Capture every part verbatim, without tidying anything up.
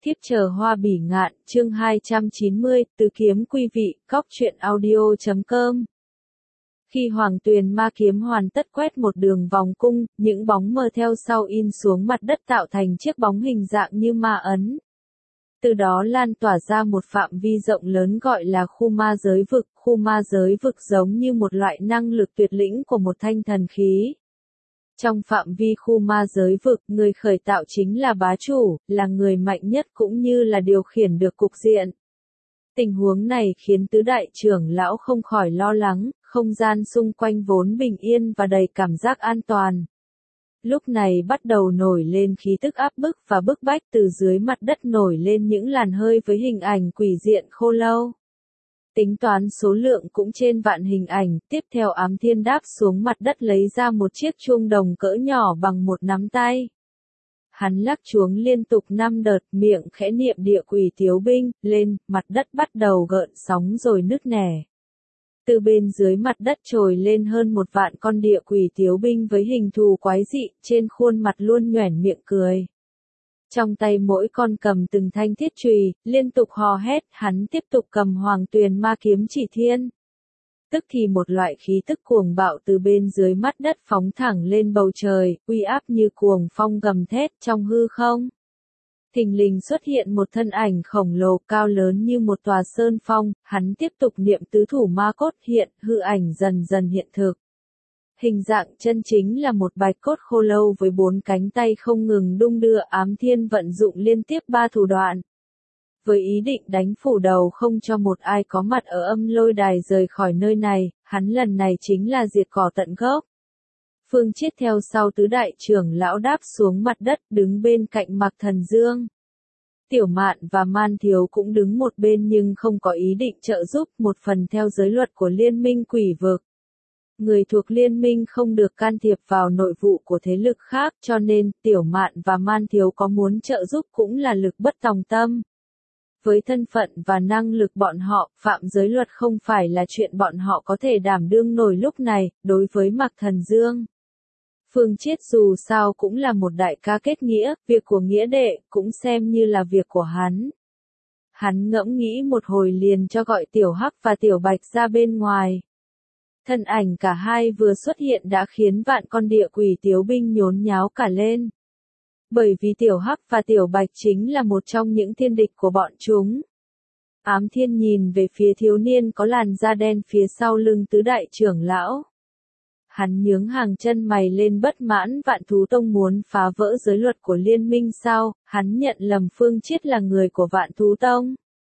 Thiếp chờ hoa bỉ ngạn, chương hai trăm chín mươi, tứ kiếm quý vị, cóc truyện audio chấm com. Khi Hoàng Tuyền ma kiếm hoàn tất quét một đường vòng cung, những bóng mờ theo sau in xuống mặt đất tạo thành chiếc bóng hình dạng như ma ấn. Từ đó lan tỏa ra một phạm vi rộng lớn gọi là khu ma giới vực. Khu ma giới vực giống như một loại năng lực tuyệt lĩnh của một thanh thần khí. Trong phạm vi khu ma giới vực, người khởi tạo chính là bá chủ, là người mạnh nhất cũng như là điều khiển được cục diện. Tình huống này khiến tứ đại trưởng lão không khỏi lo lắng, không gian xung quanh vốn bình yên và đầy cảm giác an toàn. Lúc này bắt đầu nổi lên khí tức áp bức và bức bách, từ dưới mặt đất nổi lên những làn hơi với hình ảnh quỷ diện khô lâu. Tính toán số lượng cũng trên vạn hình ảnh, tiếp theo Ám Thiên đáp xuống mặt đất lấy ra một chiếc chuông đồng cỡ nhỏ bằng một nắm tay. Hắn lắc chuông liên tục năm đợt, miệng khẽ niệm địa quỷ tiếu binh, lên, mặt đất bắt đầu gợn sóng rồi nứt nẻ. Từ bên dưới mặt đất trồi lên hơn một vạn con địa quỷ tiếu binh với hình thù quái dị, trên khuôn mặt luôn nhoẻn miệng cười. Trong tay mỗi con cầm từng thanh thiết chùy, liên tục hò hét, hắn tiếp tục cầm Hoàng Tuyền ma kiếm chỉ thiên. Tức thì một loại khí tức cuồng bạo từ bên dưới mắt đất phóng thẳng lên bầu trời, uy áp như cuồng phong gầm thét trong hư không. Thình lình xuất hiện một thân ảnh khổng lồ cao lớn như một tòa sơn phong, hắn tiếp tục niệm tứ thủ ma cốt hiện, hư ảnh dần dần hiện thực. Hình dạng chân chính là một bạch cốt khô lâu với bốn cánh tay không ngừng đung đưa. Ám Thiên vận dụng liên tiếp ba thủ đoạn. Với ý định đánh phủ đầu không cho một ai có mặt ở âm lôi đài rời khỏi nơi này, hắn lần này chính là diệt cỏ tận gốc. Phương Chiết theo sau tứ đại trưởng lão đáp xuống mặt đất, đứng bên cạnh Mạc Thần Dương. Tiểu Mạn và Man Thiếu cũng đứng một bên nhưng không có ý định trợ giúp, một phần theo giới luật của Liên minh quỷ vực. Người thuộc liên minh không được can thiệp vào nội vụ của thế lực khác, cho nên Tiểu Mạn và Man Thiếu có muốn trợ giúp cũng là lực bất tòng tâm. Với thân phận và năng lực bọn họ, phạm giới luật không phải là chuyện bọn họ có thể đảm đương nổi lúc này. Đối với Mạc Thần Dương, Phương Chiết dù sao cũng là một đại ca kết nghĩa, việc của nghĩa đệ cũng xem như là việc của hắn. Hắn ngẫm nghĩ một hồi liền cho gọi Tiểu Hắc và Tiểu Bạch ra bên ngoài. Thân ảnh cả hai vừa xuất hiện đã khiến vạn con địa quỷ tiếu binh nhốn nháo cả lên. Bởi vì Tiểu Hắc và Tiểu Bạch chính là một trong những thiên địch của bọn chúng. Ám Thiên nhìn về phía thiếu niên có làn da đen phía sau lưng tứ đại trưởng lão. Hắn nhướng hàng chân mày lên bất mãn, Vạn Thú Tông muốn phá vỡ giới luật của liên minh sao? Hắn nhận lầm Phương Chiết là người của Vạn Thú Tông.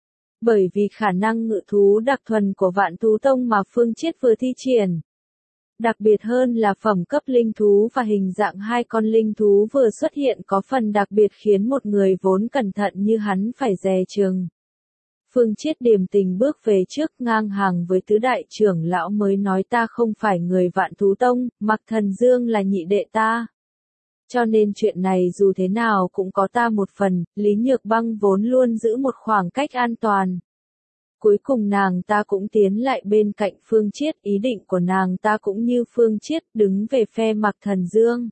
Bởi vì khả năng ngự thú đặc thuần của Vạn Thú Tông mà Phương Chiết vừa thi triển. Đặc biệt hơn là phẩm cấp linh thú và hình dạng hai con linh thú vừa xuất hiện có phần đặc biệt khiến một người vốn cẩn thận như hắn phải dè chừng. Phương Chiết điềm tình bước về trước, ngang hàng với tứ đại trưởng lão mới nói, ta không phải người Vạn Thú Tông, Mạc Thần Dương là nhị đệ ta. Cho nên chuyện này dù thế nào cũng có ta một phần. Lý Nhược Băng vốn luôn giữ một khoảng cách an toàn. Cuối cùng nàng ta cũng tiến lại bên cạnh Phương Chiết, ý định của nàng ta cũng như Phương Chiết, đứng về phe Mạc Thần Dương.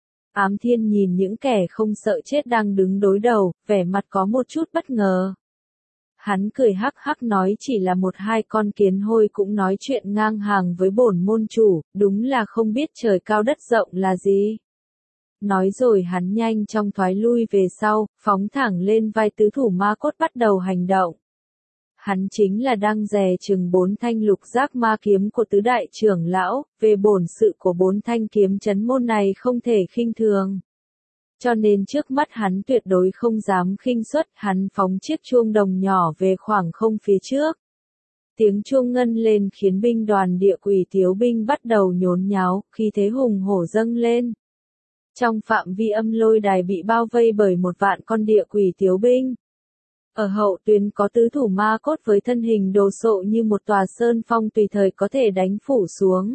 Ám Thiên nhìn những kẻ không sợ chết đang đứng đối đầu, vẻ mặt có một chút bất ngờ. Hắn cười hắc hắc nói, chỉ là một hai con kiến hôi cũng nói chuyện ngang hàng với bổn môn chủ, đúng là không biết trời cao đất rộng là gì. Nói rồi hắn nhanh trong thoái lui về sau, phóng thẳng lên vai tứ thủ ma cốt bắt đầu hành động. Hắn chính là đang dè chừng bốn thanh lục giác ma kiếm của tứ đại trưởng lão, về bổn sự của bốn thanh kiếm chấn môn này không thể khinh thường. Cho nên trước mắt hắn tuyệt đối không dám khinh suất, hắn phóng chiếc chuông đồng nhỏ về khoảng không phía trước. Tiếng chuông ngân lên khiến binh đoàn địa quỷ tiếu binh bắt đầu nhốn nháo, khí thế hùng hổ dâng lên. Trong phạm vi âm lôi đài bị bao vây bởi một vạn con địa quỷ tiếu binh. Ở hậu tuyến có tứ thủ ma cốt với thân hình đồ sộ như một tòa sơn phong tùy thời có thể đánh phủ xuống.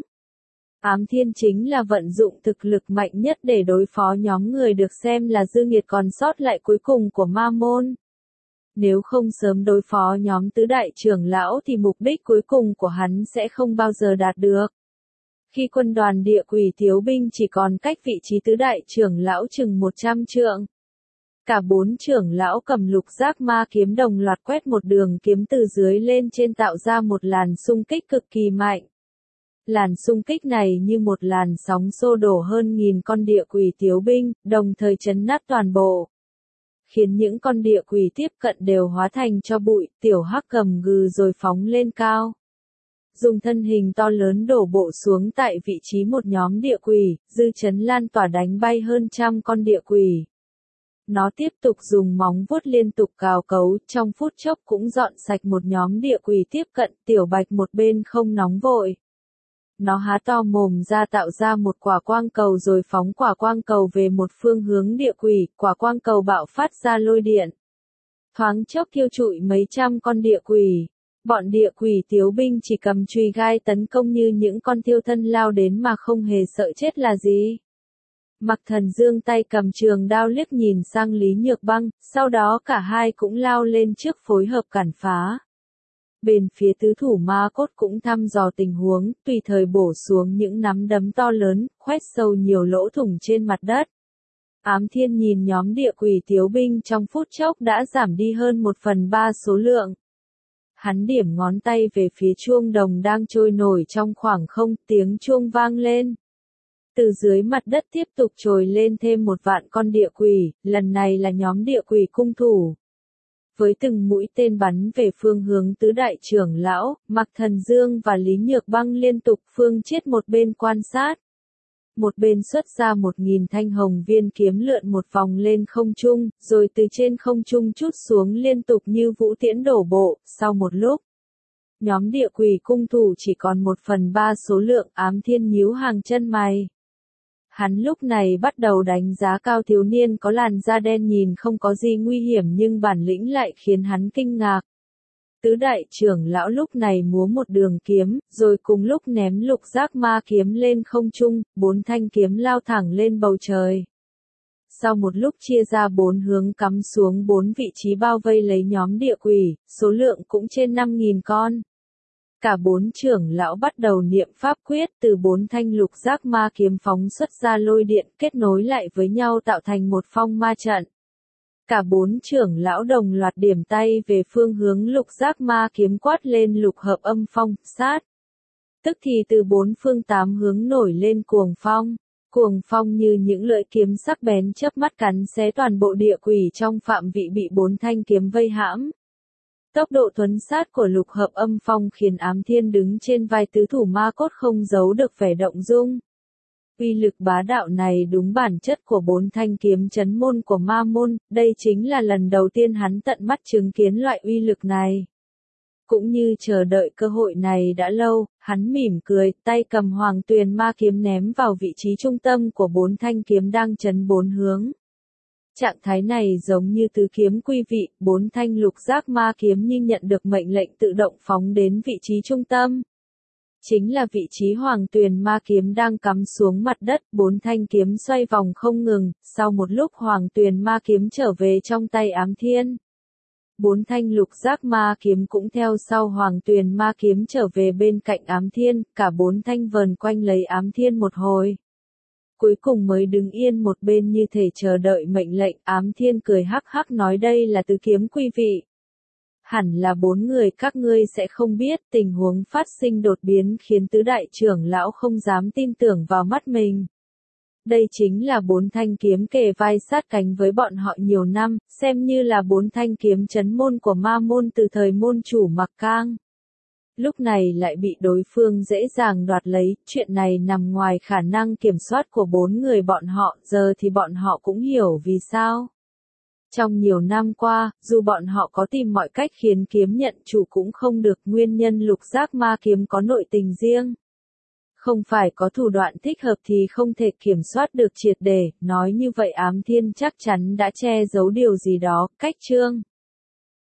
Ám Thiên chính là vận dụng thực lực mạnh nhất để đối phó nhóm người được xem là dư nghiệt còn sót lại cuối cùng của ma môn. Nếu không sớm đối phó nhóm tứ đại trưởng lão thì mục đích cuối cùng của hắn sẽ không bao giờ đạt được. Khi quân đoàn địa quỷ tiếu binh chỉ còn cách vị trí tứ đại trưởng lão chừng một trăm trượng. Cả bốn trưởng lão cầm lục giác ma kiếm đồng loạt quét một đường kiếm từ dưới lên trên tạo ra một làn xung kích cực kỳ mạnh. Làn xung kích này như một làn sóng xô đổ hơn nghìn con địa quỷ tiếu binh, đồng thời chấn nát toàn bộ. Khiến những con địa quỷ tiếp cận đều hóa thành cho bụi, tiểu hắc cầm gừ rồi phóng lên cao. Dùng thân hình to lớn đổ bộ xuống tại vị trí một nhóm địa quỷ, dư chấn lan tỏa đánh bay hơn trăm con địa quỷ. Nó tiếp tục dùng móng vuốt liên tục cào cấu, trong phút chốc cũng dọn sạch một nhóm địa quỷ tiếp cận, tiểu bạch một bên không nóng vội. Nó há to mồm ra tạo ra một quả quang cầu rồi phóng quả quang cầu về một phương hướng địa quỷ, quả quang cầu bạo phát ra lôi điện. Thoáng chốc thiêu trụi mấy trăm con địa quỷ. Bọn địa quỷ tiếu binh chỉ cầm chùy gai tấn công như những con thiêu thân lao đến mà không hề sợ chết là gì. Mặc Thần Dương tay cầm trường đao liếc nhìn sang Lý Nhược Băng, sau đó cả hai cũng lao lên trước phối hợp cản phá. Bên phía tứ thủ ma cốt cũng thăm dò tình huống, tùy thời bổ xuống những nắm đấm to lớn, khoét sâu nhiều lỗ thủng trên mặt đất. Ám Thiên nhìn nhóm địa quỷ tiếu binh trong phút chốc đã giảm đi hơn một phần ba số lượng. Hắn điểm ngón tay về phía chuông đồng đang trôi nổi trong khoảng không, tiếng chuông vang lên. Từ dưới mặt đất tiếp tục trồi lên thêm một vạn con địa quỷ, lần này là nhóm địa quỷ cung thủ. Với từng mũi tên bắn về phương hướng tứ đại trưởng lão, Mặc Thần Dương và Lý Nhược Băng liên tục phương chết một bên quan sát. Một bên xuất ra một nghìn thanh hồng viên kiếm lượn một vòng lên không trung, rồi từ trên không trung trút xuống liên tục như vũ tiễn đổ bộ, sau một lúc. Nhóm địa quỷ cung thủ chỉ còn một phần ba số lượng. Ám Thiên nhíu hàng chân mày. Hắn lúc này bắt đầu đánh giá cao thiếu niên có làn da đen nhìn không có gì nguy hiểm nhưng bản lĩnh lại khiến hắn kinh ngạc. Tứ đại trưởng lão lúc này múa một đường kiếm, rồi cùng lúc ném lục giác ma kiếm lên không trung, bốn thanh kiếm lao thẳng lên bầu trời. Sau một lúc chia ra bốn hướng cắm xuống bốn vị trí bao vây lấy nhóm địa quỷ, số lượng cũng trên năm nghìn con. Cả bốn trưởng lão bắt đầu niệm pháp quyết, từ bốn thanh lục giác ma kiếm phóng xuất ra lôi điện kết nối lại với nhau tạo thành một phong ma trận. Cả bốn trưởng lão đồng loạt điểm tay về phương hướng lục giác ma kiếm quát lên lục hợp âm phong, sát. Tức thì từ bốn phương tám hướng nổi lên cuồng phong. Cuồng phong như những lưỡi kiếm sắc bén chớp mắt cắn xé toàn bộ địa quỷ trong phạm vị bị bốn thanh kiếm vây hãm. Tốc độ thuấn sát của lục hợp âm phong khiến Ám Thiên đứng trên vai tứ thủ ma cốt không giấu được vẻ động dung. Uy lực bá đạo này đúng bản chất của bốn thanh kiếm chấn môn của ma môn, đây chính là lần đầu tiên hắn tận mắt chứng kiến loại uy lực này. Cũng như chờ đợi cơ hội này đã lâu, hắn mỉm cười, tay cầm hoàng tuyền ma kiếm ném vào vị trí trung tâm của bốn thanh kiếm đang chấn bốn hướng. Trạng thái này giống như tứ kiếm quy vị, bốn thanh lục giác ma kiếm như nhận được mệnh lệnh tự động phóng đến vị trí trung tâm. Chính là vị trí hoàng tuyền ma kiếm đang cắm xuống mặt đất, bốn thanh kiếm xoay vòng không ngừng, sau một lúc hoàng tuyền ma kiếm trở về trong tay Ám Thiên. Bốn thanh lục giác ma kiếm cũng theo sau hoàng tuyền ma kiếm trở về bên cạnh Ám Thiên, cả bốn thanh vờn quanh lấy Ám Thiên một hồi. Cuối cùng mới đứng yên một bên như thể chờ đợi mệnh lệnh. Ám Thiên cười hắc hắc nói đây là tứ kiếm quy vị. Hẳn là bốn người các ngươi sẽ không biết, tình huống phát sinh đột biến khiến tứ đại trưởng lão không dám tin tưởng vào mắt mình. Đây chính là bốn thanh kiếm kề vai sát cánh với bọn họ nhiều năm, xem như là bốn thanh kiếm chấn môn của ma môn từ thời môn chủ Mặc Cang. Lúc này lại bị đối phương dễ dàng đoạt lấy, chuyện này nằm ngoài khả năng kiểm soát của bốn người bọn họ, giờ thì bọn họ cũng hiểu vì sao. Trong nhiều năm qua, dù bọn họ có tìm mọi cách khiến kiếm nhận chủ cũng không được, nguyên nhân lục giác ma kiếm có nội tình riêng. Không phải có thủ đoạn thích hợp thì không thể kiểm soát được triệt để, nói như vậy Ám Thiên chắc chắn đã che giấu điều gì đó, cách chương.